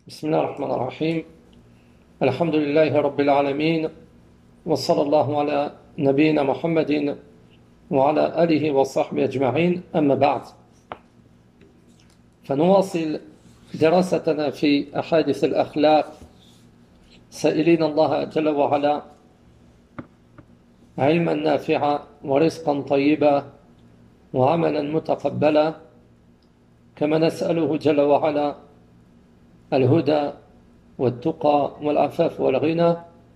بسم الله الرحمن الرحيم الحمد لله رب العالمين وصلى الله على نبينا محمد وعلى آله وصحبه أجمعين أما بعد فنواصل دراستنا في أحاديث الأخلاق سائلين الله جل وعلا علما نافعا ورزقا طيبا وعملا متقبلا كما نسأله جل وعلا الهدى والتقى والعفاف والغنى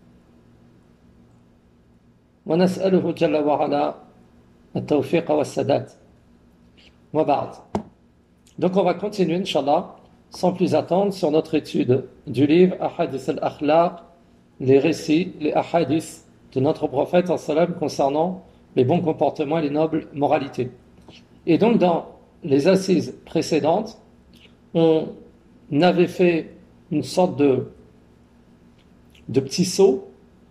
ونسأله جل وعلا التوفيق والسداد وبعد. Donc on va continuer, Inch'Allah, sans plus attendre, sur notre étude du livre Ahadith al-Akhlaq, les récits, les ahadith de notre prophète sallam concernant les bons comportements et les nobles moralités. Et donc dans les assises précédentes, on avait fait une sorte de petit saut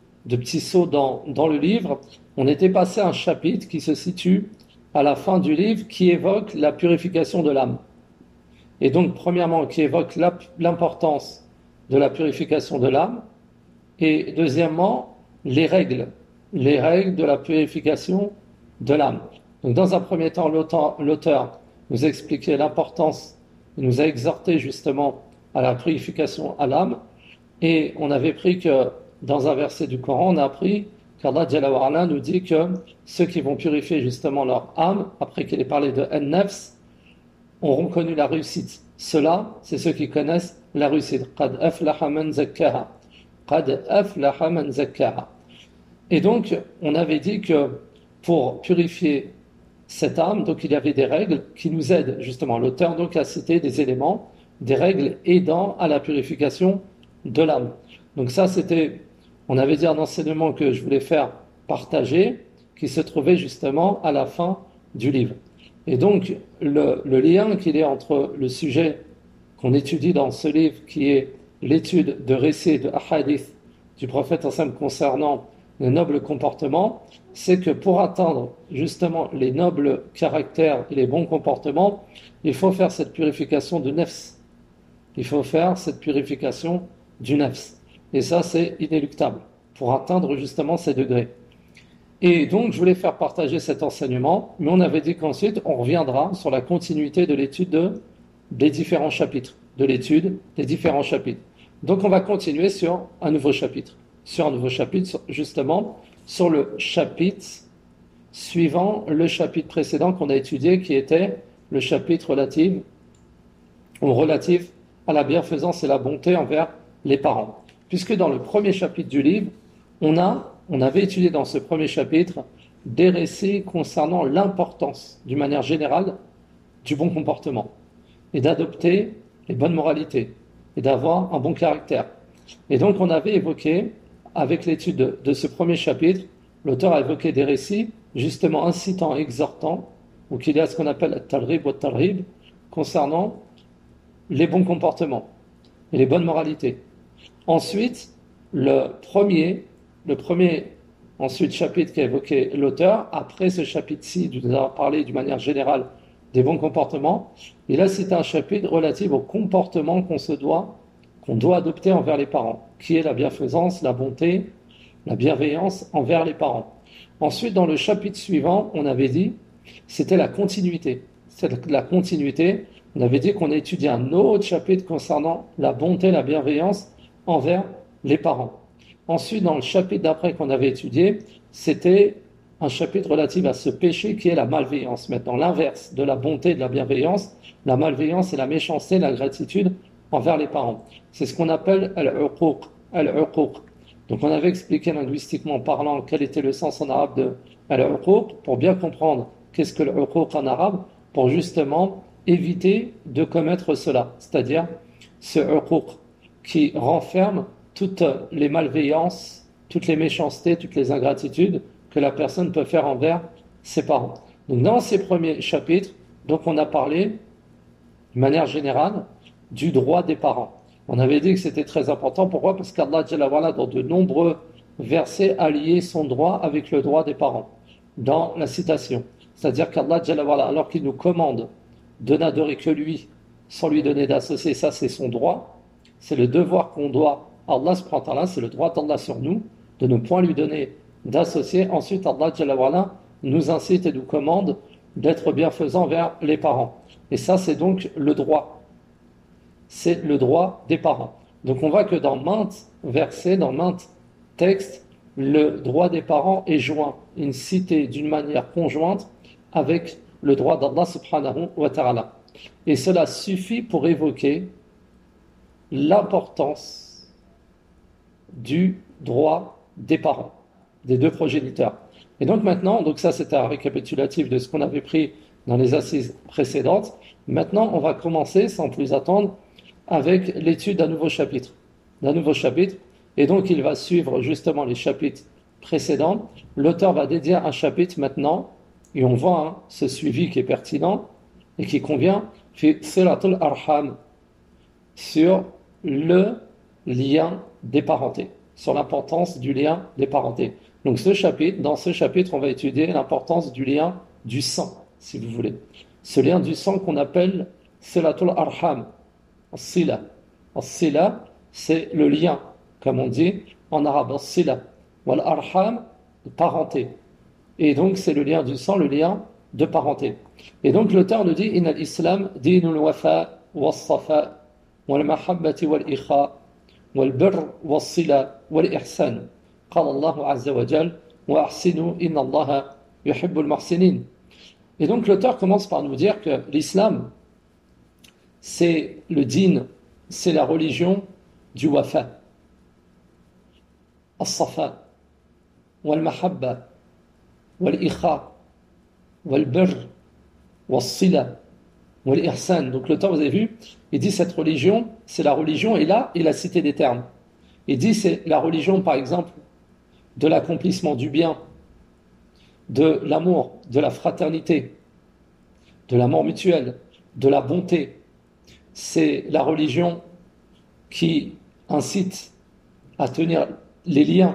dans le livre. On était passé à un chapitre qui se situe à la fin du livre qui évoque la purification de l'âme. Et donc, premièrement, qui évoque l'importance de la purification de l'âme, et deuxièmement, les règles de la purification de l'âme. Donc, dans un premier temps, l'auteur nous expliquait l'importance, il nous a exhorté justement à la purification à l'âme, et on avait pris que dans un verset du Coran, on a appris qu'Allah Jalla wa Ala nous dit que ceux qui vont purifier justement leur âme, après qu'il ait parlé de An-Nafs, auront connu la réussite. Ceux-là, c'est ceux qui connaissent la réussite. Qad aflaha man zakkaha. Qad aflaha man zakkaha. Et donc, on avait dit que pour purifier cette âme, donc il y avait des règles qui nous aident justement. L'auteur donc a cité des éléments, des règles aidant à la purification de l'âme. Donc ça, on avait dit un enseignement que je voulais faire partager, qui se trouvait justement à la fin du livre. Et donc, le lien qu'il y a entre le sujet qu'on étudie dans ce livre, qui est l'étude de récits de ahadith du prophète ensemble concernant les nobles comportements, c'est que pour atteindre justement les nobles caractères et les bons comportements, il faut faire cette purification du nafs. Il faut faire cette purification du nafs. Et ça, c'est inéluctable pour atteindre justement ces degrés. Et donc, je voulais faire partager cet enseignement, mais on avait dit qu'ensuite, on reviendra sur la continuité de l'étude des différents chapitres, Donc, on va continuer sur un nouveau chapitre, justement, sur le chapitre suivant le chapitre précédent qu'on a étudié, qui était le chapitre relatif à la bienfaisance et la bonté envers les parents. Puisque dans le premier chapitre du livre, on avait étudié dans ce premier chapitre des récits concernant l'importance, d'une manière générale, du bon comportement et d'adopter les bonnes moralités et d'avoir un bon caractère. Et donc on avait évoqué, avec l'étude de ce premier chapitre, l'auteur a évoqué des récits justement incitant, exhortant, ou qu'il y a ce qu'on appelle at-targhib ou at-tarhib, concernant les bons comportements et les bonnes moralités. Ensuite, le premier chapitre qu'a évoqué l'auteur, après ce chapitre-ci, nous avons parlé d'une manière générale des bons comportements, et là c'est un chapitre relatif au comportement qu'on doit adopter envers les parents, qui est la bienfaisance, la bonté, la bienveillance envers les parents. Ensuite, dans le chapitre suivant, on avait dit, c'était la continuité. On avait dit qu'on a étudié un autre chapitre concernant la bonté, la bienveillance envers les parents. Ensuite, dans le chapitre d'après qu'on avait étudié, c'était un chapitre relatif à ce péché qui est la malveillance. Maintenant, l'inverse de la bonté et de la bienveillance, la malveillance et la méchanceté, l'ingratitude envers les parents. C'est ce qu'on appelle al-uquq. Donc, on avait expliqué linguistiquement parlant quel était le sens en arabe de al-uquq, pour bien comprendre qu'est-ce que l'uquq en arabe, pour justement éviter de commettre cela, c'est-à-dire ce uquq qui renferme toutes les malveillances, toutes les méchancetés, toutes les ingratitudes que la personne peut faire envers ses parents. Donc dans ces premiers chapitres, donc on a parlé de manière générale du droit des parents. On avait dit que c'était très important. Pourquoi ? Parce qu'Allah Jalla wa Ala, dans de nombreux versets, a lié son droit avec le droit des parents. Dans la citation. C'est-à-dire qu'Allah Jalla wa Ala, alors qu'il nous commande de n'adorer que lui, sans lui donner d'associé, ça c'est son droit. c'est le devoir qu'on doit à Allah subhanahu wa ta'ala, c'est le droit d'Allah sur nous, de ne point lui donner d'associés. Ensuite, Allah Jalla wa ala nous incite et nous commande d'être bienfaisants vers les parents. Et ça, c'est donc le droit. C'est le droit des parents. Donc on voit que dans maintes versets, dans maintes textes, le droit des parents est joint, une cité d'une manière conjointe avec le droit d'Allah subhanahu wa ta'ala. Et cela suffit pour évoquer l'importance du droit des parents, des deux progéniteurs. Et donc maintenant, donc ça c'était un récapitulatif de ce qu'on avait pris dans les assises précédentes. Maintenant, on va commencer sans plus attendre avec l'étude d'un nouveau chapitre. Et donc il va suivre justement les chapitres précédents. L'auteur va dédier un chapitre maintenant, et on voit ce suivi qui est pertinent et qui convient, fi silatul arham, sur le lien des parentés, sur l'importance du lien des parentés. Donc dans ce chapitre, on va étudier l'importance du lien du sang, si vous voulez. Ce lien du sang qu'on appelle silatul arham, as-sila. As-sila, c'est le lien, comme on dit en arabe, as-sila. Wal arham, parenté. Et donc c'est le lien du sang, le lien de parenté. Et donc l'auteur nous dit Inna al-Islam dinul wafa was-safa wal mahabbati wal ikha wal birr was-sila wal ihsan. قال الله عز وجل وأحسنوا إن الله يحب المحسنين. Et donc l'auteur commence par nous dire que l'islam, c'est le din, c'est la religion du wafa, as-safa, wal-mahabba, wal-ikha, wal-birr, wal-sila, wal-ihsan. Donc l'auteur, vous avez vu, il dit cette religion, c'est la religion, et là, il a cité des termes. Il dit c'est la religion, par exemple, de l'accomplissement du bien, de l'amour, de la fraternité, de l'amour mutuel, de la bonté. C'est la religion qui incite à tenir les liens.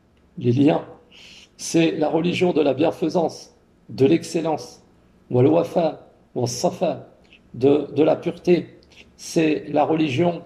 C'est la religion de la bienfaisance, de l'excellence, wal wafa, wal safa, de la pureté. C'est la religion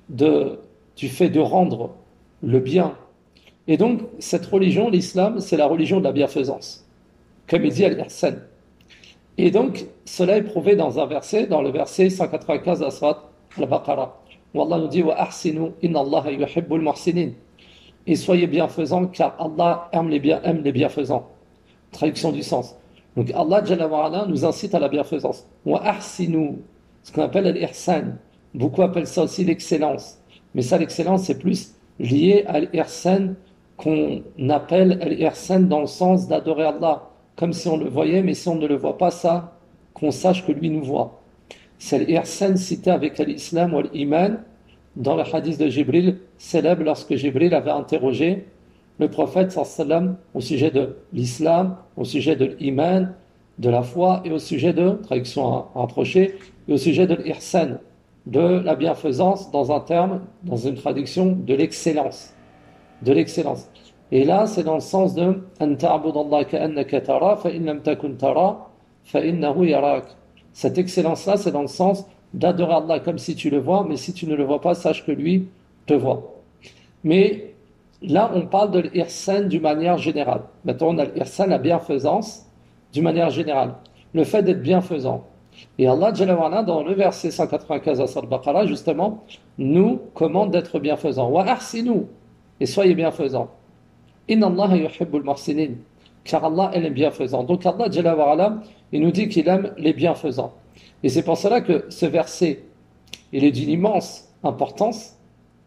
du fait de rendre le bien. Et donc, cette religion, l'islam, c'est la religion de la bienfaisance, comme il dit Al-Ihsan. Et donc, cela est prouvé dans un verset, dans le verset 195 de la sourate Al-Baqarah, où Allah nous dit wa ahsinu inna Allaha yuhibbul muhsinin. Et soyez bienfaisants, car Allah aime les bienfaisants. Traduction du sens. Donc, Allah Jalla wa ala nous incite à la bienfaisance. Wa ahsinu, ce qu'on appelle Al-Ihsan. Beaucoup appellent ça aussi l'excellence. Mais ça, l'excellence, c'est plus lié à Al-Ihsan, qu'on appelle Al-Ihsan dans le sens d'adorer Allah, comme si on le voyait, mais si on ne le voit pas, ça, qu'on sache que lui nous voit. C'est Al-Ihsan cité avec l'islam ou l'iman dans le hadith de Jibril, célèbre lorsque Jibril avait interrogé le prophète sallam au sujet de l'islam, au sujet de l'iman, de la foi, et au sujet de, traduction rapprochée, et au sujet de l'Ihsan, de la bienfaisance, dans un terme, dans une traduction, de l'excellence. De l'excellence. Et là, c'est dans le sens de أن تعبد الله كأنك ترى فإن لم تكن ترى فإنه يراك. Cette excellence-là, c'est dans le sens d'adorer Allah comme si tu le vois, mais si tu ne le vois pas, sache que lui te voit. Mais là, on parle de l'ihsan d'une manière générale. Maintenant, on a l'ihsan, la bienfaisance, d'une manière générale. Le fait d'être bienfaisant. Et Allah, Jalla wa ala, dans le verset 195 à Surat Baqarah, justement, nous commande d'être bienfaisants. Wa ahsinu, et soyez bienfaisants. Inna Allah yuhibbul muhsinin, car Allah est bienfaisant. Donc Allah, Jalla wa ala, il nous dit qu'il aime les bienfaisants. Et c'est pour cela que ce verset, il est d'une immense importance,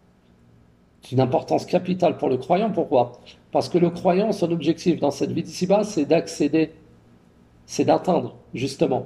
d'une importance capitale pour le croyant. Pourquoi? Parce que le croyant, son objectif dans cette vie d'ici-bas, c'est d'accéder, c'est d'atteindre, justement,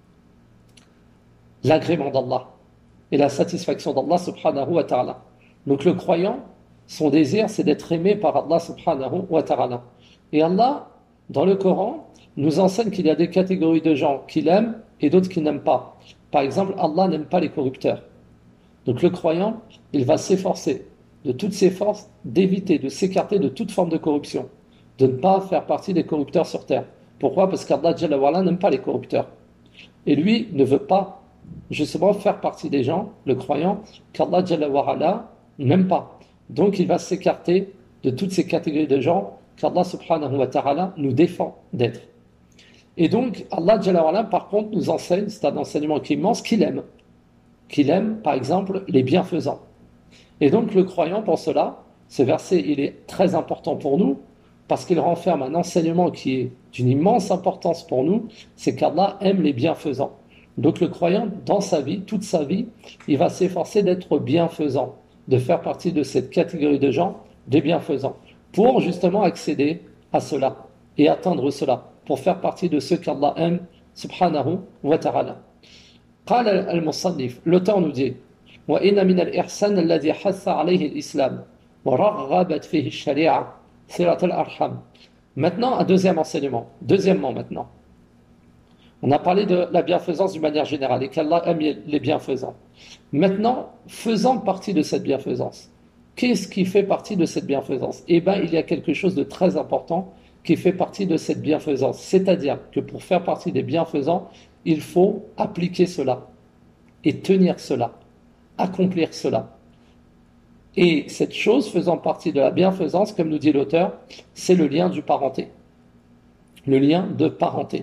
l'agrément d'Allah et la satisfaction d'Allah subhanahu wa ta'ala. Donc le croyant, son désir, c'est d'être aimé par Allah subhanahu wa ta'ala. Et Allah, dans le Coran, nous enseigne qu'il y a des catégories de gens qu'il aime et d'autres qu'il n'aime pas. Par exemple, Allah n'aime pas les corrupteurs. Donc le croyant, il va s'efforcer de toutes ses forces d'éviter, de s'écarter de toute forme de corruption, de ne pas faire partie des corrupteurs sur terre. Pourquoi? Parce qu'Allah Jalla wa ala n'aime pas les corrupteurs. Et lui ne veut pas justement faire partie des gens, le croyant, qu'Allah Jalla wa Ala n'aime pas. Donc il va s'écarter de toutes ces catégories de gens qu'Allah subhanahu wa ta'ala nous défend d'être. Et donc Allah Jalla wa Ala, par contre, nous enseigne, c'est un enseignement qui est immense, qu'il aime. Qu'il aime, par exemple, les bienfaisants. Et donc le croyant, pour cela, ce verset, il est très important pour nous, parce qu'il renferme un enseignement qui est d'une immense importance pour nous, c'est qu'Allah aime les bienfaisants. Donc le croyant, dans sa vie, toute sa vie, il va s'efforcer d'être bienfaisant, de faire partie de cette catégorie de gens, des bienfaisants, pour justement accéder à cela et atteindre cela, pour faire partie de ceux qu'Allah aime, subhanahu wa ta'ala. قال المصنف, l'auteur nous dit وإن من الإحسان الذي حث عليه الإسلام ورغبت فيه الشريعة صلة الأرحام. Maintenant, un deuxième enseignement. Deuxièmement, maintenant. On a parlé de la bienfaisance d'une manière générale et qu'Allah aime les bienfaisants. Maintenant, faisant partie de cette bienfaisance, qu'est-ce qui fait partie de cette bienfaisance? Eh bien, il y a quelque chose de très important qui fait partie de cette bienfaisance. C'est-à-dire que pour faire partie des bienfaisants, il faut appliquer cela et tenir cela, accomplir cela. Et cette chose faisant partie de la bienfaisance, comme nous dit l'auteur, c'est le lien du parenté. Le lien de parenté.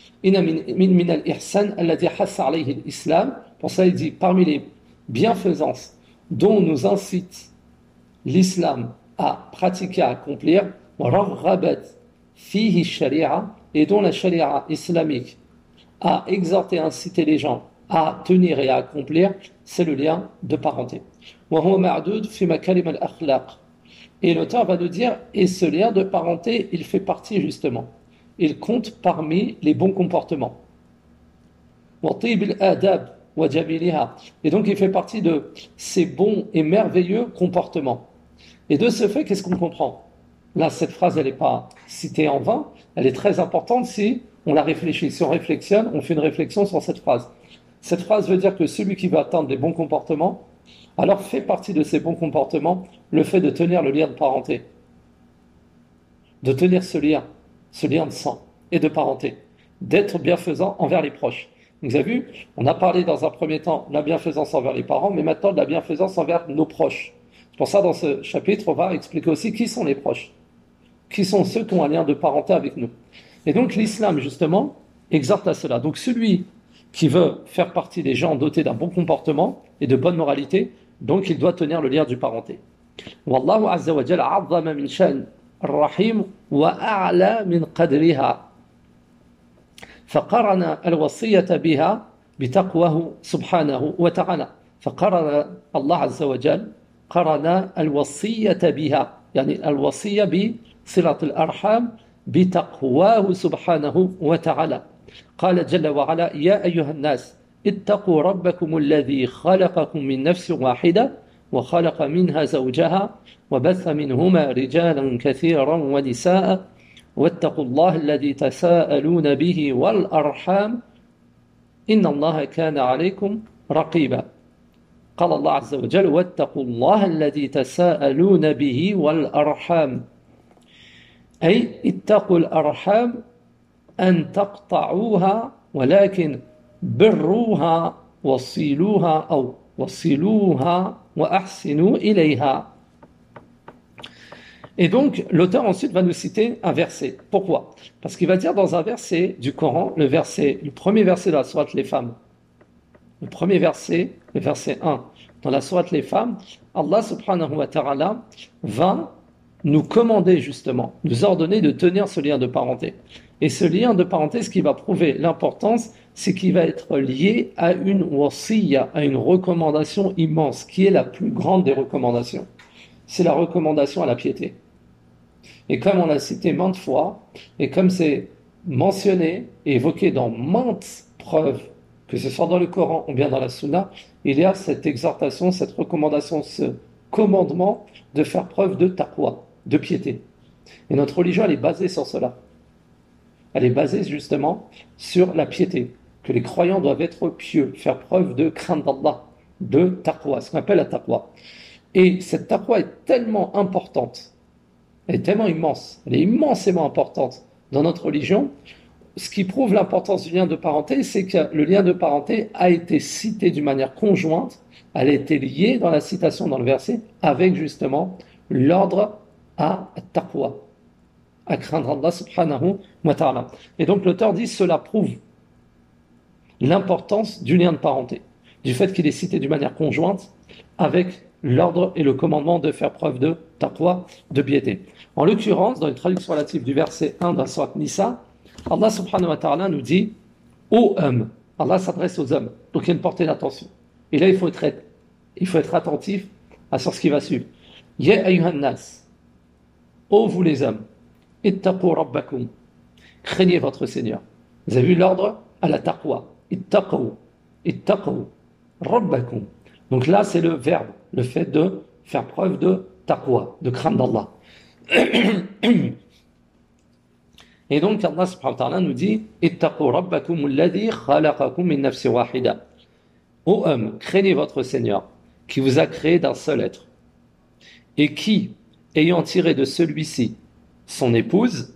Pour ça, il dit, parmi les bienfaisances dont nous incite l'islam à pratiquer, à accomplir, et dont la sharia islamique a exhorté, incité les gens à tenir et à accomplir, c'est le lien de parenté. Et l'auteur va nous dire, et ce lien de parenté, il fait partie justement, il compte parmi les bons comportements. Et donc il fait partie de ces bons et merveilleux comportements. Et de ce fait, qu'est-ce qu'on comprend? Là, cette phrase, elle n'est pas citée en vain, elle est très importante si on la réfléchit, si on réflexionne, on fait une réflexion sur cette phrase. Cette phrase veut dire que celui qui veut atteindre des bons comportements, alors fait partie de ces bons comportements le fait de tenir le lien de parenté, de tenir ce lien de sang et de parenté, d'être bienfaisant envers les proches. Vous avez vu, on a parlé dans un premier temps de la bienfaisance envers les parents, mais maintenant de la bienfaisance envers nos proches. C'est pour ça, dans ce chapitre, on va expliquer aussi qui sont les proches, qui sont ceux qui ont un lien de parenté avec nous. Et donc l'islam, justement, exhorte à cela. Donc celui qui veut faire partie des gens dotés d'un bon comportement et de bonne moralité, donc il doit tenir le lien du parenté. Wallahu azza wa jalla 'azzama min shan ar-rahim wa a'la min qadriha. فقرن الوصية بها بتقواه سبحانه وتعالى. فقرن الله عز وجل قرن الوصية بها، يعني الوصية بصلة الأرحام بتقواه سبحانه وتعالى. قال جل وعلا: يا أيها الناس اتقوا ربكم الذي خلقكم من نفس واحدة وخلق منها زوجها وبث منهما رجالا كثيرا ونساء واتقوا الله الذي تساءلون به والأرحام إن الله كان عليكم رقيبا. قال الله عز وجل: واتقوا الله الذي تساءلون به والأرحام، أي اتقوا الأرحام أن تقطعوها ولكن بروها وصلوها أو وصلوها وأحسنوا إليها. Et donc, l'auteur ensuite va nous citer un verset. Pourquoi? Parce qu'il va dire dans un verset du Coran, le premier verset de la sourate Les Femmes, le premier verset, le verset 1, dans la sourate Les Femmes, Allah subhanahu wa ta'ala va nous commander justement, nous ordonner de tenir ce lien de parenté. Et ce lien de parenté, ce qui va prouver l'importance, c'est qu'il va être lié à une wasiyya, à une recommandation immense, qui est la plus grande des recommandations. C'est la recommandation à la piété. Et comme on l'a cité maintes fois, et comme c'est mentionné et évoqué dans maintes preuves, que ce soit dans le Coran ou bien dans la Sunna, il y a cette exhortation, cette recommandation, ce commandement de faire preuve de taqwa, de piété. Et notre religion, elle est basée sur cela. Elle est basée justement sur la piété, que les croyants doivent être pieux, faire preuve de crainte d'Allah, de taqwa, ce qu'on appelle la taqwa. Et cette taqwa est tellement importante, elle est tellement immense, elle est immensément importante dans notre religion, ce qui prouve l'importance du lien de parenté, c'est que le lien de parenté a été cité d'une manière conjointe, elle a été liée dans la citation, dans le verset, avec justement l'ordre à taqwa, à craindre Allah subhanahu wa ta'ala. Et donc l'auteur dit cela prouve l'importance du lien de parenté, du fait qu'il est cité d'une manière conjointe avec l'ordre et le commandement de faire preuve de taqwa, de piété. En l'occurrence, dans une traduction relative du verset 1 de la sourate Nisa, Allah subhanahu wa ta'ala nous dit ô hommes, Allah s'adresse aux hommes, donc il y a une portée d'attention. Et là, il faut être attentif à ce qui va suivre. Ya ayyuhan nas, ô vous les hommes, ittaqu rabbakum, craignez votre Seigneur. Vous avez vu l'ordre à la taqwa. Ittaqu rabbakum. Donc là, c'est le verbe, le fait de faire preuve de taqwa, de crainte d'Allah. Et donc Allah subhanahu wa ta'ala nous dit ittaqu rabbakum alladhi khalaqakum min nafsin wahida. Ô homme, craignez votre Seigneur qui vous a créé d'un seul être et qui, ayant tiré de celui-ci son épouse,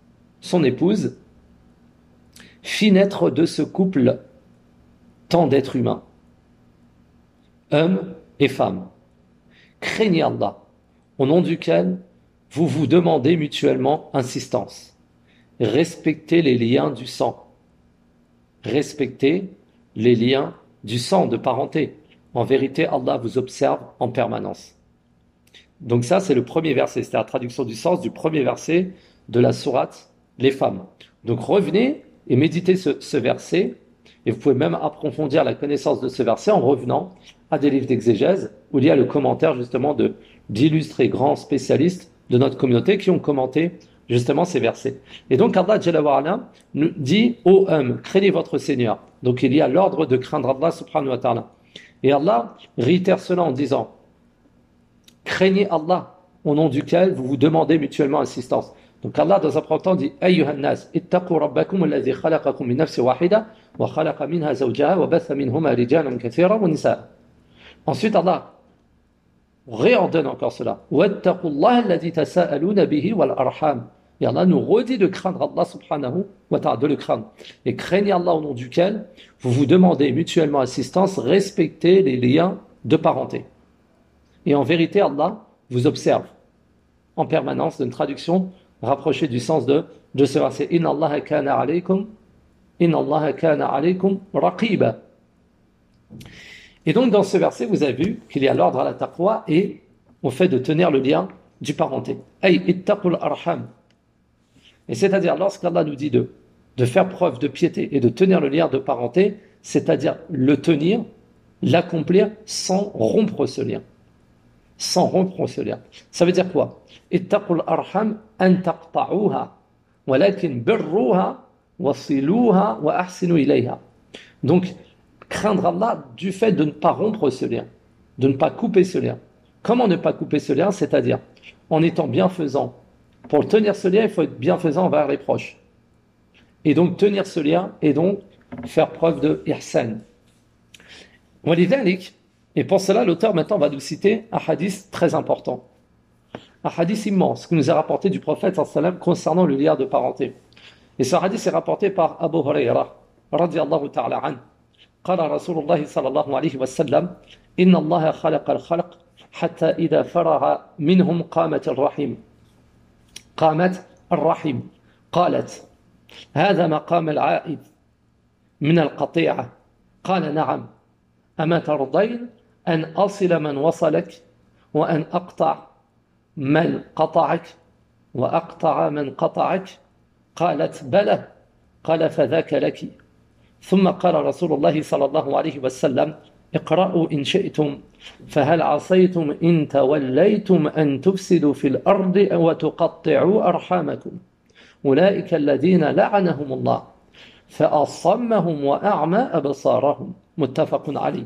fit naître de ce couple tant d'êtres humains, hommes et femmes. Craignez Allah, au nom duquel vous vous demandez mutuellement insistance. Respectez les liens du sang. Respectez les liens du sang, de parenté. En vérité, Allah vous observe en permanence. Donc ça, c'est le premier verset. C'est la traduction du sens du premier verset de la sourate Les femmes. Donc revenez et méditez ce verset. Et vous pouvez même approfondir la connaissance de ce verset en revenant à des livres d'exégèse où il y a le commentaire justement d'illustrés grands spécialistes de notre communauté qui ont commenté justement ces versets. Et donc Allah Jalla wa Ala nous dit ô hommes, craignez votre Seigneur. Donc il y a l'ordre de craindre Allah subhanahu wa ta'ala. Et Allah réitère cela en disant craignez Allah au nom duquel vous vous demandez mutuellement assistance. Donc Allah dans un premier temps dit ayyuhan nas ittaqu rabbakum alladhi khalaqakum min nafsin wahida wa khalaqa minha zawjaha wa batha minhuma rijalan kathiran wa nisaa. Ensuite Allah réordonne encore cela. Wattaqullaha alladhi tasaaluna bihi wal arham. Et Allah nous redit de craindre Allah subhanahu wa ta'ala, de le craindre. Et craignez Allah au nom duquel vous vous demandez mutuellement assistance, respectez les liens de parenté. Et en vérité, Allah vous observe en permanence, d'une traduction rapprochée du sens de ce verset. Inna Allah kana alaykum raqiba. Et donc dans ce verset, vous avez vu qu'il y a l'ordre à la taqwa et au fait de tenir le lien du parenté. Ay ittaqul arham. Et c'est-à-dire, lorsqu'Allah nous dit de faire preuve de piété et de tenir le lien de parenté, c'est-à-dire le tenir, l'accomplir sans rompre ce lien. Sans rompre ce lien. Ça veut dire quoi? Ittaqul arham an taqta'uha, walakin birruha wasiluha wa ahsinu ilayha. Donc, craindre Allah du fait de ne pas rompre ce lien, de ne pas couper ce lien. Comment ne pas couper ce lien? C'est-à-dire, en étant bienfaisant. Pour tenir ce lien, il faut être bienfaisant envers les proches. Et donc, tenir ce lien et donc faire preuve de ihsan. Et pour cela, l'auteur maintenant va nous citer un hadith très important. Un hadith immense que nous a rapporté du prophète sallam concernant le lien de parenté. Et ce hadith est rapporté par Abu Huraira, radiyallahu ta'ala an. قال رسول الله صلى الله عليه وسلم إن الله خلق الخلق حتى إذا فرغ منهم قامت الرحم قالت هذا مقام العائد من القطيعة قال نعم أما ترضين أن أصل من وصلك وأن أقطع من قطعك وأقطع من قطعك قالت بلى قال فذاك لك ثم قال رسول الله صلى الله عليه وسلم اقرأوا إن شئتم فهل عصيتم إن توليتم أن تفسدوا في الأرض وتقطعوا أرحامكم أولئك الذين لعنهم الله فأصمهم وأعمى أبصارهم متفق عليه.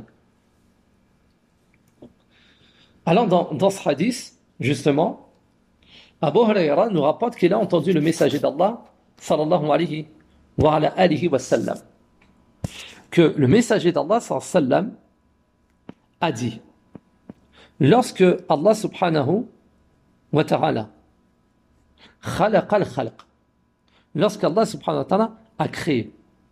Alors dans ce hadith, justement, Abu Huraira nous rapporte qu'il a entendu le messager d'Allah sallallahu alayhi wa sallam, que le messager d'Allah sallallahu alayhi wa sallam a dit, lorsque Allah subhanahu wa ta'ala khalaqa al-khalq, lorsque Allah subhanahu wa ta'ala a créé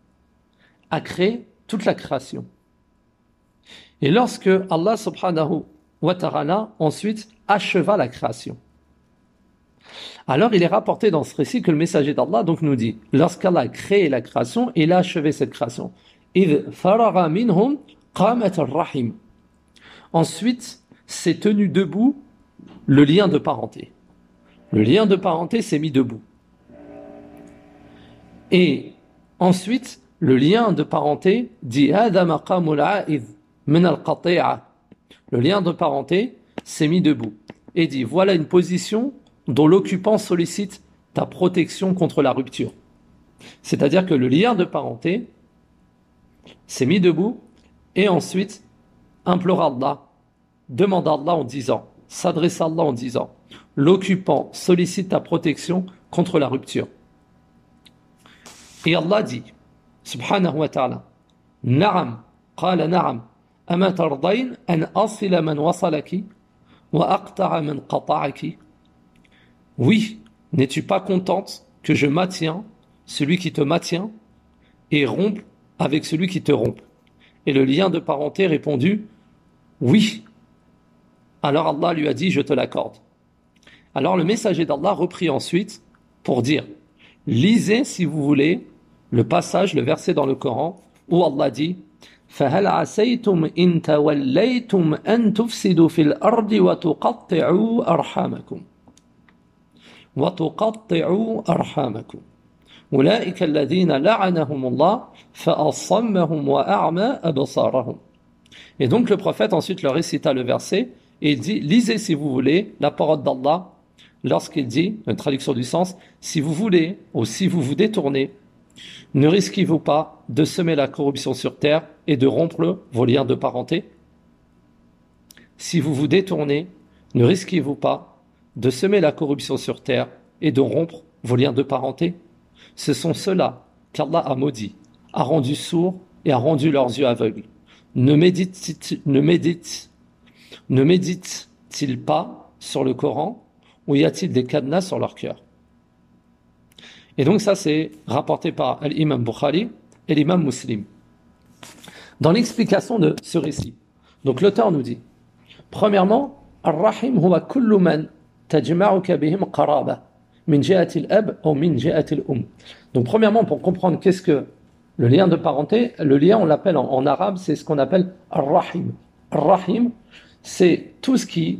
toute la création. Et lorsque Allah subhanahu wa ta'ala ensuite acheva la création, alors il est rapporté dans ce récit que le messager d'Allah donc nous dit, lorsqu'Allah a créé la création, il a achevé cette création. إِذْ فَرَغَ مِنْهُمْ قَامَتَ الرَّحِمِ. Ensuite, s'est tenu debout le lien de parenté. Le lien de parenté s'est mis debout. Et ensuite, le lien de parenté dit هَذَا مَقَامُ الْعَائِذِ مِنَ الْقَطِيعَةِ. Le lien de parenté s'est mis debout et dit, voilà une position dont l'occupant sollicite ta protection contre la rupture. C'est-à-dire que le lien de parenté s'est mis debout et ensuite implore Allah, demande à Allah en disant, s'adresse à Allah en disant, l'occupant sollicite ta protection contre la rupture. Et Allah dit, subhanahu wa ta'ala, Na'am, qala na'am, ama tardayn an asila man wasalaki wa aqta'a man qata'aki. Oui, n'es-tu pas contente que je maintiens celui qui te maintient et rompe avec celui qui te rompt? Et le lien de parenté répondit, oui. Alors Allah lui a dit, je te l'accorde. Alors le messager d'Allah reprit ensuite pour dire, lisez si vous voulez le passage, le verset dans le Coran où Allah dit, فَهَلْ عَسَيْتُمْ إِن تَوَلَّيْتُمْ أَن تُفْسِدُوا فِي الْأَرْضِ وَتُقَطِّعُوا أَرْحَامَكُمْ وَتُقَطِّعُوا أَرْحَامَكُمْ أُولَئِكَ الَّذِينَ لَعَنَهُمُ اللَّهُ فَأَصَمَّهُمْ وَأَعْمَى أَبْصَارَهُمْ. Et donc le prophète ensuite leur récita le verset et il dit, lisez si vous voulez la parole d'Allah lorsqu'il dit, une traduction du sens, si vous voulez ou si vous vous détournez, ne risquez-vous pas de semer la corruption sur terre et de rompre vos liens de parenté? Si vous vous détournez, ne risquez-vous pas de semer la corruption sur terre et de rompre vos liens de parenté? Ce sont ceux-là qu'Allah a maudits, a rendus sourds et a rendu leurs yeux aveugles. Ne méditent-ils pas sur le Coran ou y a-t-il des cadenas sur leur cœur? Et donc ça c'est rapporté par l'imam Bukhari et l'imam Muslim. Dans l'explication de ce récit, donc l'auteur nous dit, premièrement, Ar-Rahim huwa kullu man tajma'uka bihim qaraba min ji'ati al-ab ou min ji'ati al-um. Donc premièrement, pour comprendre qu'est-ce que le lien de parenté, le lien on l'appelle en arabe, c'est ce qu'on appelle Ar-Rahim. Ar-Rahim, c'est tout ce qui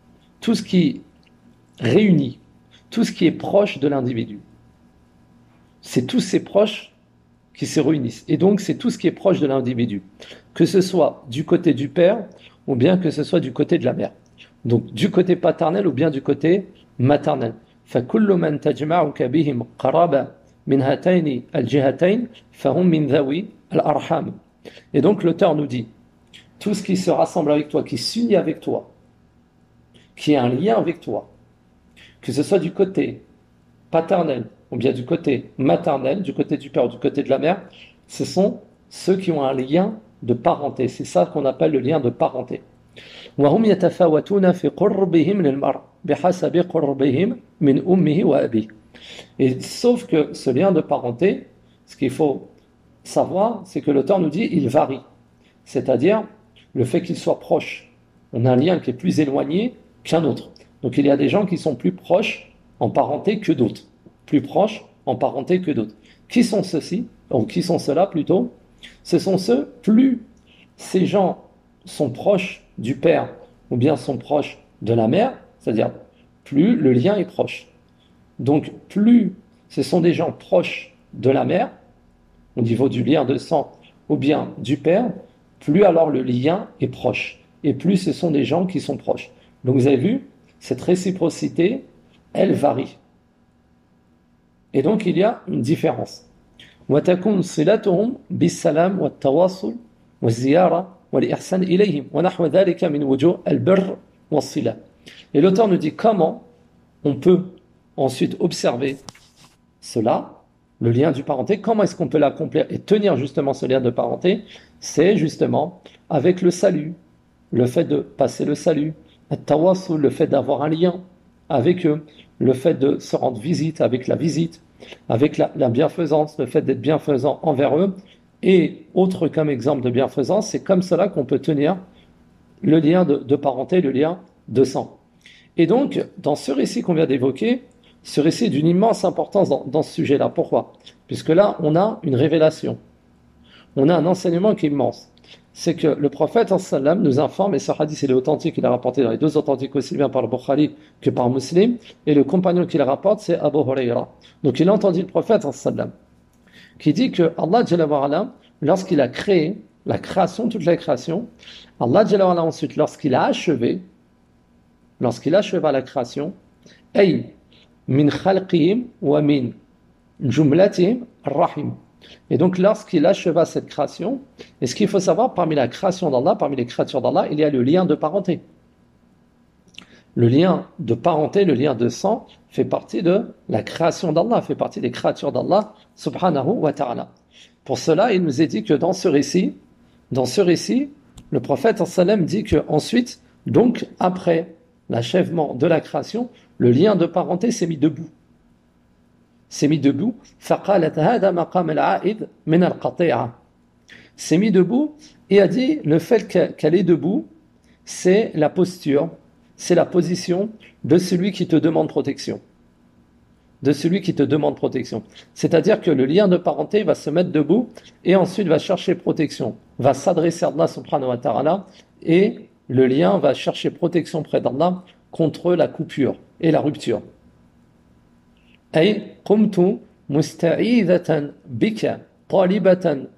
réunit, tout ce qui est proche de l'individu. C'est tous ces proches qui se réunissent. Et donc, c'est tout ce qui est proche de l'individu. Que ce soit du côté du père, ou bien que ce soit du côté de la mère. Donc, du côté paternel, ou bien du côté maternel. فَكُلُّ مَنْ تَجْمَعُكَ بِهِمْ قَرَابًا مِنْ هَاتَيْنِ الْجِهَتَيْنِ فَهُمْ مِنْ ذَوِي الْأَرْحَامِ. Et donc, l'auteur nous dit, tout ce qui se rassemble avec toi, qui s'unit avec toi, qui a un lien avec toi, que ce soit du côté paternel, ou bien du côté maternel, du côté du père ou du côté de la mère, ce sont ceux qui ont un lien de parenté. C'est ça qu'on appelle le lien de parenté. وَهُمْ يَتَفَاوَتُونَ فِي قُرْبِهِمْ لِلْمَرْءِ بِحَسَبِ قُرْبِهِمْ مِنْ أُمِّهِ وَأَبِيهِ. Et sauf que ce lien de parenté, ce qu'il faut savoir, c'est que l'auteur nous dit, il varie. C'est-à-dire, le fait qu'il soit proche. On a un lien qui est plus éloigné qu'un autre. Donc il y a des gens qui sont plus proches en parenté que d'autres. Plus proches en parenté que d'autres. Qui sont ceux-ci, ou qui sont ceux-là plutôt? Ce sont ceux, plus ces gens sont proches du père ou bien sont proches de la mère, c'est-à-dire plus le lien est proche. Donc plus ce sont des gens proches de la mère, au niveau du lien de sang ou bien du père, plus alors le lien est proche. Et plus ce sont des gens qui sont proches. Donc vous avez vu, cette réciprocité, elle varie. Et donc il y a une différence. وَتَكُنْ صِلَتُهُمْ بِالسَّلَامِ وَالتَّوَاصُلِ وَالزِّيَارَةِ وَالْإِحْسَانِ إِلَيْهِمْ وَنَحْوَ ذَلِكَ مِنْ وُجُوهِ الْبِرِّ وَالصِّلَةِ. Et l'auteur nous dit comment on peut ensuite observer cela, le lien du parenté, comment est-ce qu'on peut l'accomplir et tenir justement ce lien de parenté? C'est justement avec le salut, le fait de passer le salut, le fait d'avoir un lien avec eux, le fait de se rendre visite avec la visite, avec la bienfaisance, le fait d'être bienfaisant envers eux, et autre comme exemple de bienfaisance, c'est comme cela qu'on peut tenir le lien de parenté, le lien de sang. Et donc, dans ce récit qu'on vient d'évoquer, ce récit est d'une immense importance dans ce sujet-là. Pourquoi? Puisque là, on a une révélation. On a un enseignement qui est immense. C'est que le prophète sallam nous informe, et ce hadith il est authentique, il est rapporté dans les deux authentiques aussi bien par le Bukhari que par Muslim, et le compagnon qui le rapporte c'est Abu Huraira. Donc il a entendu le prophète sallam qui dit que Allah Jalla wa Ala, lorsqu'il a créé la création, toute la création, Allah Jalla wa Ala ensuite lorsqu'il acheva la création, ay min khalqihim wa min jumlatihim rahim. Et donc, lorsqu'il acheva cette création, et ce qu'il faut savoir, parmi la création d'Allah, parmi les créatures d'Allah, il y a le lien de parenté. Le lien de parenté, le lien de sang, fait partie de la création d'Allah, fait partie des créatures d'Allah, subhanahu wa ta'ala. Pour cela, il nous est dit que dans ce récit, le prophète sallam dit que ensuite, donc après l'achèvement de la création, le lien de parenté s'est mis debout. S'est mis debout, s'est mis debout et a dit le fait qu'elle est debout, c'est la posture, c'est la position de celui qui te demande protection. De celui qui te demande protection. C'est-à-dire que le lien de parenté va se mettre debout et ensuite va chercher protection, va s'adresser à Allah subhanahu wa ta'ala et le lien va chercher protection près d'Allah contre la coupure et la rupture. أي قمت مستعيذة بك طالبة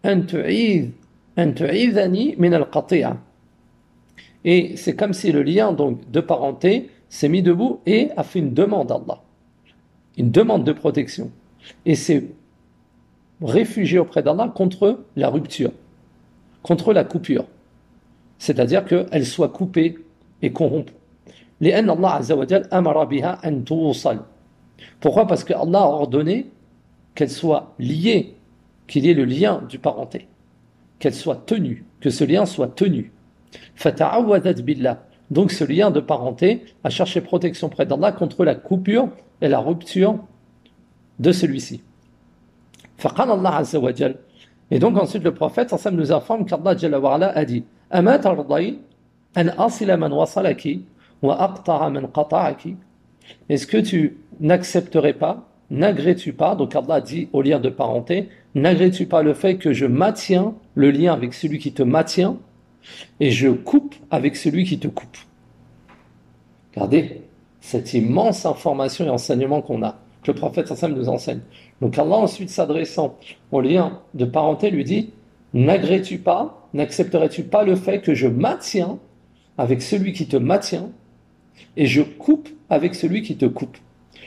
أن تعيذني من القطيعة. Et c'est comme si le lien donc de parenté s'est mis debout et a fait une demande à Allah, une demande de protection, et s'est réfugié auprès d'Allah contre la rupture, contre la coupure, c'est-à-dire qu'elle soit coupée et corrompue. لأن الله عز وجل أمر بها أن توصل. Pourquoi? Parce que Allah a ordonné qu'elle soit liée, qu'il y ait le lien du parenté, qu'elle soit tenue, que ce lien soit tenu. فَتَعَوَّذَتْ بِاللَّهِ. Donc ce lien de parenté a cherché protection près d'Allah contre la coupure et la rupture de celui-ci. فَقَالَ اللَّهُ عَزَّ وَجَلَّ. Et donc ensuite le prophète ensemble nous informe qu'Allah Jalla wa Ala a dit أَمَا تَرْضَيْ أَنْ أَصِلَ مَنْ وَصَلَكِ وَأَقْطَعَ مَنْ قَطَعَكِ. Est-ce que tu n'accepterais pas, n'agrées-tu pas, donc Allah dit au lien de parenté, n'agrées-tu pas le fait que je maintiens le lien avec celui qui te maintient et je coupe avec celui qui te coupe. Regardez cette immense information et enseignement qu'on a, que le prophète sallam nous enseigne. Donc Allah ensuite s'adressant au lien de parenté lui dit, n'agrais-tu pas, n'accepterais-tu pas le fait que je maintiens avec celui qui te maintient et je coupe avec celui qui te coupe.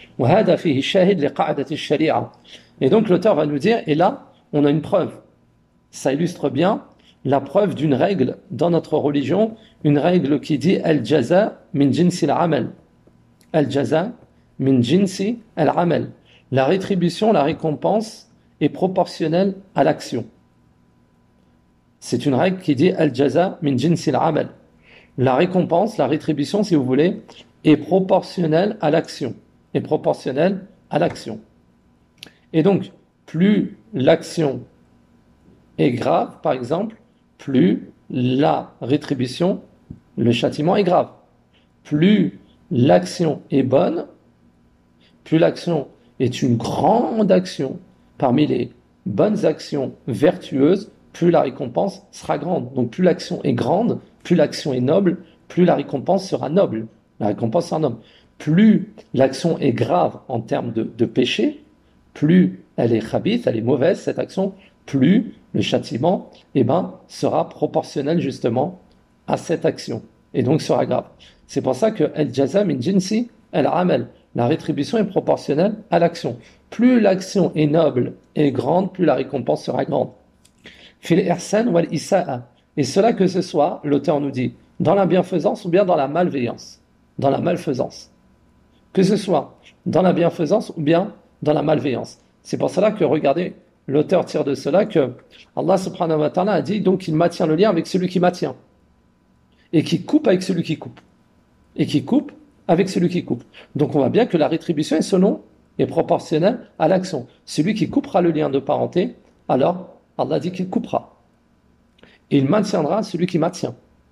Et donc l'auteur va nous dire, et là on a une preuve, ça illustre bien la preuve d'une règle dans notre religion, une règle qui dit al-jaza min jinsi al-amal. Al-jaza min jinsi al-amal. La rétribution, la récompense est proportionnelle à l'action. C'est une règle qui dit al-jaza min jinsi al-amal. La récompense, la rétribution, si vous voulez, est proportionnelle à l'action. Est proportionnelle à l'action. Et donc, plus l'action est grave, par exemple, plus la rétribution, le châtiment est grave. Plus l'action est bonne, plus l'action est une grande action, parmi les bonnes actions vertueuses, plus la récompense sera grande. Donc plus l'action est grande, plus l'action est noble, plus la récompense sera noble. La récompense sera noble. Plus l'action est grave en termes de péché, plus elle est khabith, elle est mauvaise, cette action, plus le châtiment sera proportionnel justement à cette action. Et donc sera grave. C'est pour ça que al-jaza min jinsi al-amal. La rétribution est proportionnelle à l'action. Plus l'action est noble et grande, plus la récompense sera grande. Fil ihsan wal isa'a. Et cela que ce soit, l'auteur nous dit, dans la bienfaisance ou bien dans la malveillance. Dans la malfaisance. Que ce soit dans la bienfaisance ou bien dans la malveillance. C'est pour cela que, regardez, l'auteur tire de cela que Allah subhanahu wa ta'ala a dit donc qu'il maintient le lien avec celui qui maintient. Et qui coupe avec celui qui coupe. Et qui coupe avec celui qui coupe. Donc on voit bien que la rétribution est selon est proportionnel à l'action. Celui qui coupera le lien de parenté, alors Allah dit qu'il coupera. Et il maintiendra celui qui maintient.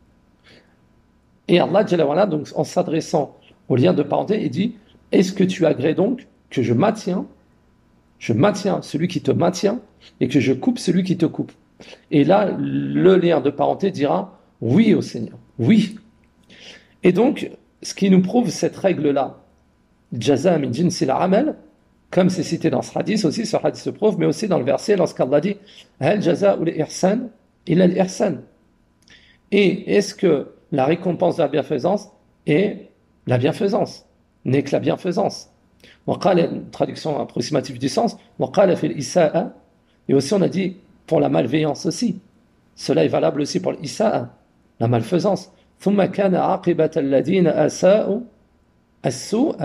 Et Allah, Jalla wa'ala, donc, en s'adressant au lien de parenté, il dit, est-ce que tu agrées donc que je maintiens celui qui te maintient et que je coupe celui qui te coupe? Et là, le lien de parenté dira, oui au Seigneur, oui. Et donc, ce qui nous prouve cette règle-là, Jaza min jinsil amal, comme c'est cité dans ce hadith aussi, ce hadith se prouve, mais aussi dans le verset lorsqu'Allah dit Hal jaza ou l'ihsan illa l'ihsan. Et est-ce que la récompense de la bienfaisance est la bienfaisance, n'est que la bienfaisance? Une traduction approximative du sens, et aussi on a dit pour la malveillance aussi. Cela est valable aussi pour l'issa'a, la malfaisance. ثم كان عاقبة الذين أساءوا السوء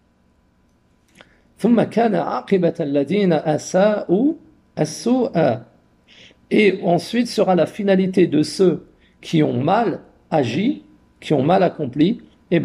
ثم كان عاقبة الذين أساءوا السوء. Et ensuite sera la finalité de ceux qui ont mal agi, qui ont mal accompli,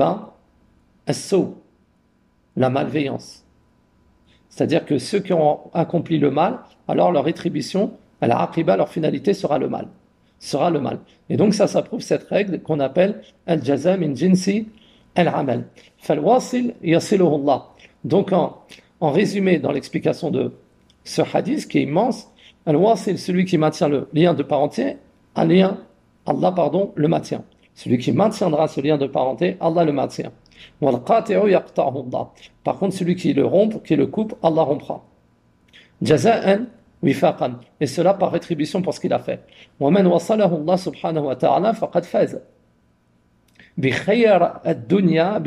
as-sou, la malveillance. C'est-à-dire que ceux qui ont accompli le mal, alors leur rétribution, al-aqiba, leur finalité sera le mal. Et donc ça prouve cette règle qu'on appelle al-jaza min jinsi al-amal. Fal-wasil yasiluhu Allah. Donc en résumé, dans l'explication de ce hadith qui est immense, al-wasil, celui qui maintient le lien de parenté, Allah le maintient. Celui qui maintiendra ce lien de parenté, Allah le maintient. Wal-qati'u yaqta'hu Allah. Par contre, celui qui le rompt, qui le coupe, Allah rompra. Jaza'an wifaqan. Et cela par rétribution pour ce qu'il a fait. Wa man wasalahu Allah subhanahu wa ta'ala faqad faz. Bi khayr ad-dunya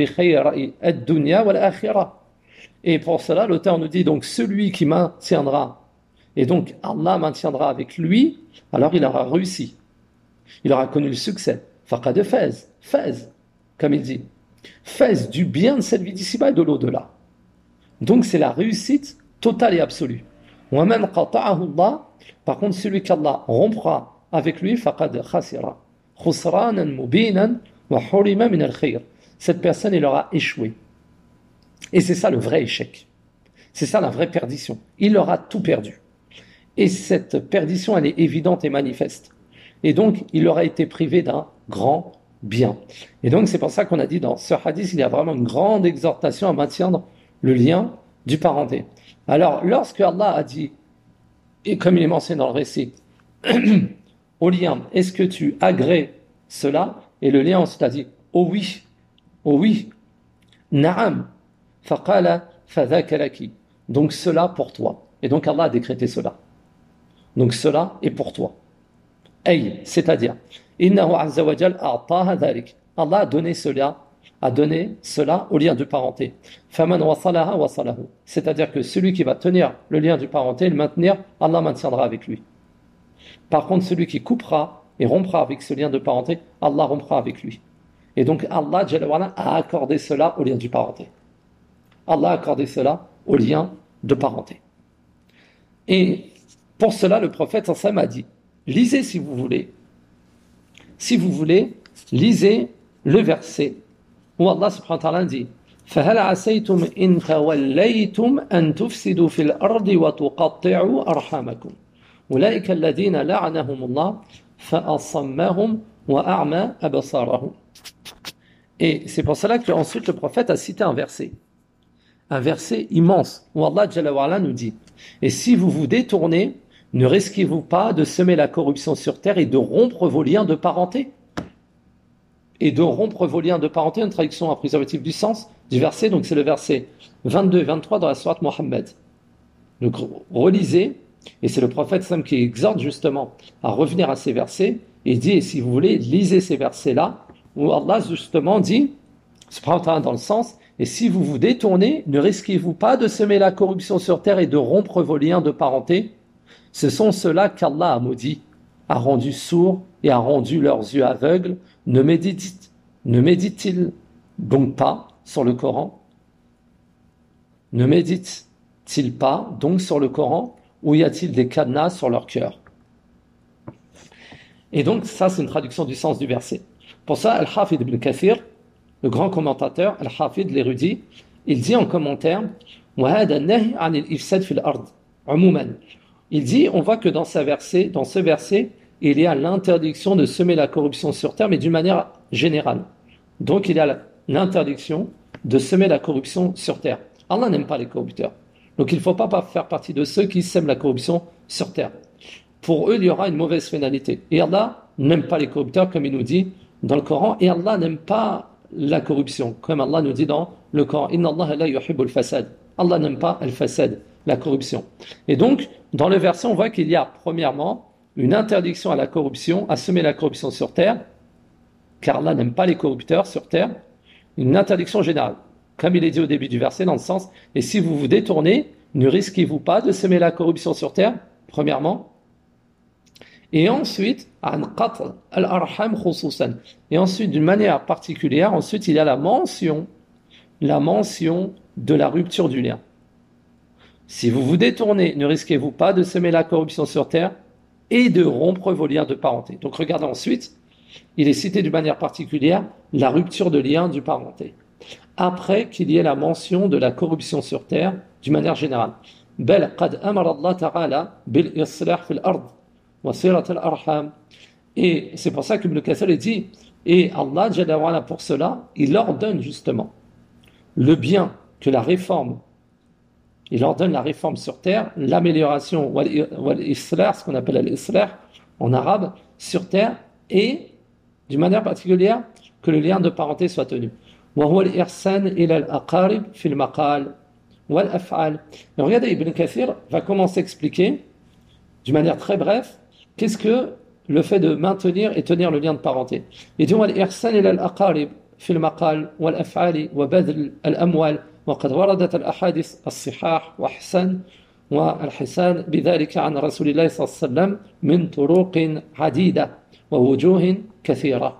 wal akhirah. Et pour cela, l'auteur nous dit donc celui qui maintiendra, et donc Allah maintiendra avec lui, alors il aura réussi. Il aura connu le succès. Faqad faz, comme il dit. Faz du bien de cette vie d'ici-bas et de l'au-delà. Donc c'est la réussite totale et absolue. وَمَنْ قَطَعَهُ اللَّهُ. Par contre, celui qu'Allah rompra avec lui, فَقَدْ خَسِرَ خُسْرَانًا مُبِينًا وَحُرِمَ مِنَ الْخَيْرِ. Cette personne, il aura échoué. Et c'est ça le vrai échec. C'est ça la vraie perdition. Il aura tout perdu. Et cette perdition, elle est évidente et manifeste. Et donc, il aura été privé d'un grand bien. Et donc, c'est pour ça qu'on a dit dans ce hadith, il y a vraiment une grande exhortation à maintenir le lien du parenté. Alors, lorsque Allah a dit, et comme il est mentionné dans le récit, au lien, est-ce que tu agrées cela? Et le lien ensuite a dit, oh oui, na'am, faqala fadhaka laki. Donc cela pour toi. Et donc Allah a décrété cela. Donc cela est pour toi. C'est-à-dire, innahu azza wa jal a'taha dhalik. Allah a donné cela au lien de parenté. Faman wasalaha wasalahu. C'est-à-dire que celui qui va tenir le lien de parenté, le maintenir, Allah maintiendra avec lui. Par contre, celui qui coupera et rompra avec ce lien de parenté, Allah rompra avec lui. Et donc Allah Jalla wa ala, a accordé cela au lien du parenté. Allah a accordé cela au lien de parenté. Et pour cela, le prophète sallallahu a dit, lisez si vous voulez. Si vous voulez, lisez le verset où Allah subhanahu wa ta'ala dit فَهَلْ عَسَيْتُمْ إِن تَوَلَّيْتُمْ أَن تُفْسِدُوا فِي الْأَرْضِ وَتُقَطِّعُوا أَرْحَامَكُمْ أُولَئِكَ الَّذِينَ لَعَنَهُمُ اللَّهُ فَأَصَمَّهُمْ وَأَعْمَى أَبْصَارَهُمْ. Et c'est pour cela qu'ensuite le prophète a cité un verset immense où Allah Jalla wa ala nous dit, et si vous vous détournez, ne risquez-vous pas de semer la corruption sur terre et de rompre vos liens de parenté? Une traduction approximative du sens du verset, donc c'est le verset 22 et 23 dans la sourate Mohammed. Donc relisez, et c'est le prophète Sam qui exhorte justement à revenir à ces versets, et dit, et si vous voulez, lisez ces versets-là, où Allah justement dit, dans le sens, et si vous vous détournez, ne risquez-vous pas de semer la corruption sur terre et de rompre vos liens de parenté? Ce sont ceux-là qu'Allah a maudits, a rendus sourds et a rendu leurs yeux aveugles. Ne médite-t-il donc pas sur le Coran? Ne médite-t-il pas donc sur le Coran? Ou y a-t-il des cadenas sur leur cœur? Et donc ça c'est une traduction du sens du verset. Pour ça, Al-Hafid ibn Kathir, le grand commentateur, Al-Hafid, l'érudit, il dit en commentaire, وهذا النهي عن الإفساد في الأرض عموما. Il dit, on voit que dans ce verset, il y a l'interdiction de semer la corruption sur terre, mais d'une manière générale. Donc il y a l'interdiction de semer la corruption sur terre. Allah n'aime pas les corrupteurs. Donc il ne faut pas faire partie de ceux qui sèment la corruption sur terre. Pour eux, il y aura une mauvaise finalité. Et Allah n'aime pas les corrupteurs, comme il nous dit dans le Coran, et Allah n'aime pas la corruption, comme Allah nous dit dans le Coran. Inna Allah la yuhibbul fasad. Allah n'aime pas al-fasad, la corruption. Et donc, dans le verset, on voit qu'il y a, premièrement, une interdiction à la corruption, à semer la corruption sur terre, car Allah n'aime pas les corrupteurs sur terre, une interdiction générale. Comme il est dit au début du verset, dans le sens, et si vous vous détournez, ne risquez-vous pas de semer la corruption sur terre, premièrement. Et ensuite, et ensuite, d'une manière particulière, ensuite, il y a la mention de la rupture du lien. Si vous vous détournez, ne risquez-vous pas de semer la corruption sur terre et de rompre vos liens de parenté. Donc regardez ensuite, il est cité d'une manière particulière la rupture de lien du parenté. Après qu'il y ait la mention de la corruption sur terre d'une manière générale. بل قد أمر الله تعالى بالإصلاح في الأرض وصلة الأرحام. Et c'est pour ça que Ibn Kathir dit, et Allah, Jalla wa ala, pour cela, il ordonne justement le bien que la réforme, il ordonne la réforme sur terre, l'amélioration, wal-islah, ce qu'on appelle l'islah en arabe, sur terre, et d'une manière particulière, que le lien de parenté soit tenu. وهو الإحسان إلى الأقارب في المقال والأفعال. Et regardez, Ibn Kathir va commencer à expliquer, d'une manière très brève, qu'est-ce que le fait de maintenir et tenir le lien de parenté. Il dit والإحسان إلى الأقارب في المقال والأفعال وبذل الأموال وقد وردت الأحاديث الصحاح وحسن والحسان بذلك عن رسول الله صلى الله عليه وسلم من طرق عديدة ووجوه كثيرة.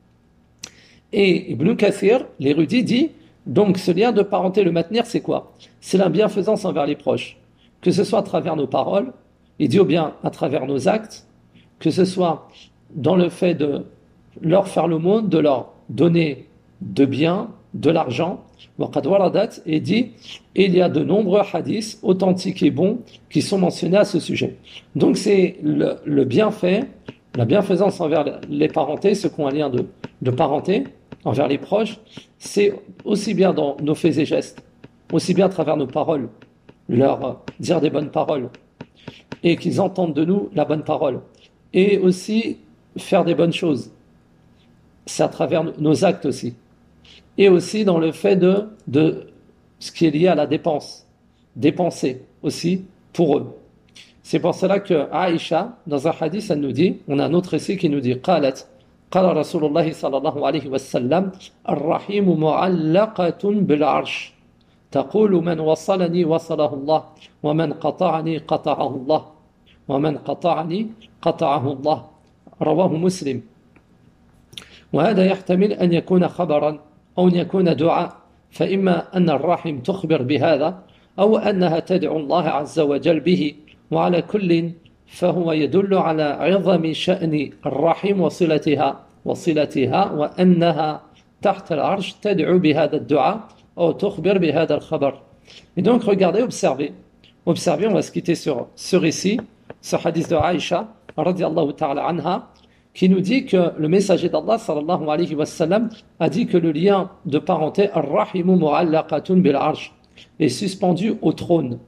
Et Ibn Kathir, l'érudit, dit, donc ce lien de parenté, le maintenir, c'est quoi? C'est la bienfaisance envers les proches, que ce soit à travers nos paroles, il dit ou bien à travers nos actes, que ce soit dans le fait de leur faire l'aumône, de leur donner de biens, de l'argent, et dit, et il y a de nombreux hadiths authentiques et bons qui sont mentionnés à ce sujet. Donc c'est le bienfait, la bienfaisance envers les parentés, ceux qui ont un lien de parenté, envers les proches, c'est aussi bien dans nos faits et gestes, aussi bien à travers nos paroles, leur dire des bonnes paroles, et qu'ils entendent de nous la bonne parole, et aussi faire des bonnes choses. C'est à travers nos actes aussi. Et aussi dans le fait de ce qui est lié à la dépense, dépenser aussi pour eux. C'est pour cela que Aïcha, dans un hadith, elle nous dit, on a un autre récit qui nous dit, قالت قال رسول الله صلى الله عليه وسلم الرحيم معلقة بالعرش تقول من وصلني وصله الله ومن قطعني قطعه الله ومن قطعني قطعه الله رواه مسلم. وهذا يحتمل أن يكون خبرا أو أن يكون دعاء فإما أن الرحم تخبر بهذا أو أنها تدعو الله عز وجل به وعلى كل فهو يدل على عظم شأن الرحم وصلتها وأنها تحت العرش تدعو بهذا الدعاء أو تخبر بهذا الخبر. Et donc regardez, observez, on va se quitter sur ce récit, ce hadith de Aïcha radiyallahu ta'ala anha, qui nous dit que le messager d'Allah sallallahu alayhi wa sallam a dit que le lien de parenté ar-rahimu mu'allaqatun bil arsh est suspendu au trône.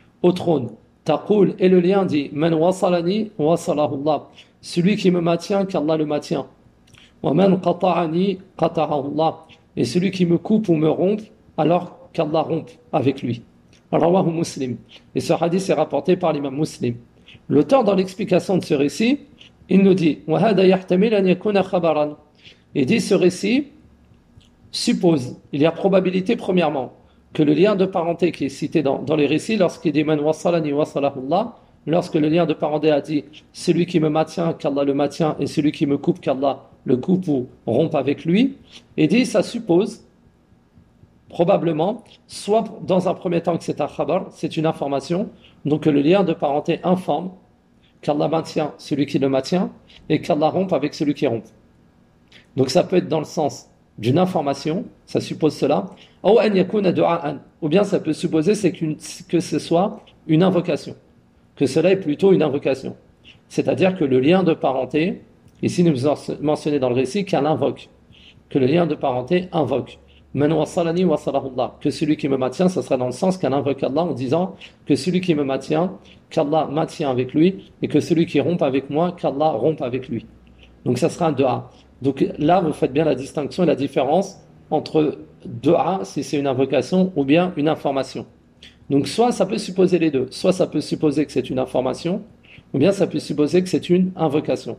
Taqul, et le lien dit man wasalani wasalahu Allah, celui qui me maintient qu'Allah le maintient. Wa man qata'ani qata'ahu Allah, et celui qui me coupe ou me rompt alors qu'Allah rompt avec lui. Rawahu Muslim. Et ce hadith est rapporté par l'imam Muslim. L'auteur, dans l'explication de ce récit, il nous dit وَهَذَا يَحْتَمِلْ أَنْ يَكُونَ خَبَرًا. Il dit ce récit suppose, il y a probabilité premièrement que le lien de parenté qui est cité dans les récits, lorsqu'il dit man wasalani wasalahullah, lorsque le lien de parenté a dit celui qui me maintient qu'Allah le maintient et celui qui me coupe qu'Allah le coupe ou rompe avec lui, il dit ça suppose probablement soit dans un premier temps que c'est un khabar, c'est une information, donc que le lien de parenté informe qu'Allah maintient celui qui le maintient et qu'Allah rompe avec celui qui rompt. Donc ça peut être dans le sens d'une information, ça suppose cela, ou bien ça peut supposer que ce soit une invocation, que cela est plutôt une invocation. C'est-à-dire que le lien de parenté, ici nous mentionné dans le récit qu'elle invoque, que le lien de parenté invoque. Man wasalani wasalahu Allah, que celui qui me maintient, ça sera dans le sens qu'elle invoque Allah en disant que celui qui me maintient, qu'Allah maintient avec lui, et que celui qui rompt avec moi, qu'Allah rompt avec lui. Donc ça sera un dua. Donc là, vous faites bien la distinction et la différence entre dua, si c'est une invocation, ou bien une information. Donc soit ça peut supposer les deux, soit ça peut supposer que c'est une information, ou bien ça peut supposer que c'est une invocation.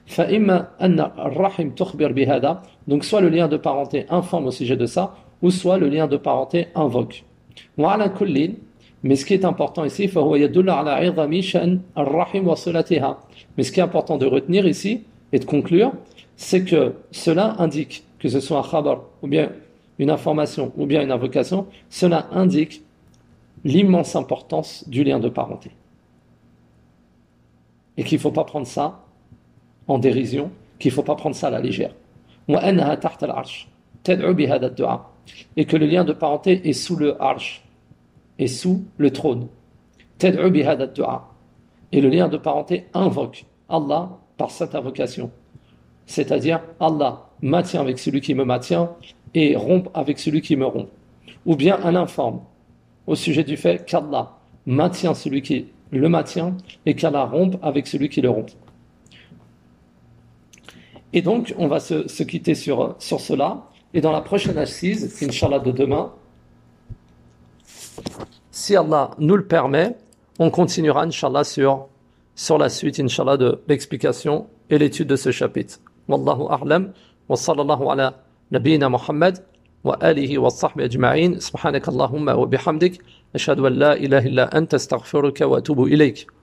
Donc soit le lien de parenté informe au sujet de ça, ou soit le lien de parenté invoque. Mais ce qui est important ici, mais ce qui est important de retenir ici et de conclure, c'est que cela indique, que ce soit un khabar, ou bien une information, ou bien une invocation, cela indique l'immense importance du lien de parenté. Et qu'il ne faut pas prendre ça en dérision, qu'il ne faut pas prendre ça à la légère. Et que le lien de parenté est sous le arsh, est sous le trône. Et le lien de parenté invoque Allah par cette invocation. C'est-à-dire, Allah maintient avec celui qui me maintient et rompt avec celui qui me rompt. Ou bien un informe au sujet du fait qu'Allah maintient celui qui le maintient et qu'Allah rompt avec celui qui le rompt. Et donc, on va se quitter sur cela. Et dans la prochaine assise, Inch'Allah de demain, si Allah nous le permet, on continuera, Inch'Allah, sur la suite, Inch'Allah, de l'explication et l'étude de ce chapitre. Wallahu a'lam, wa sallallahu ala nabiyyina Muhammad, wa alihi wa sahbihi ajma'in, subhanakallahumma wa bihamdik, ashhadu an la ilaha illa anta astaghfiruka wa atubu ilayk.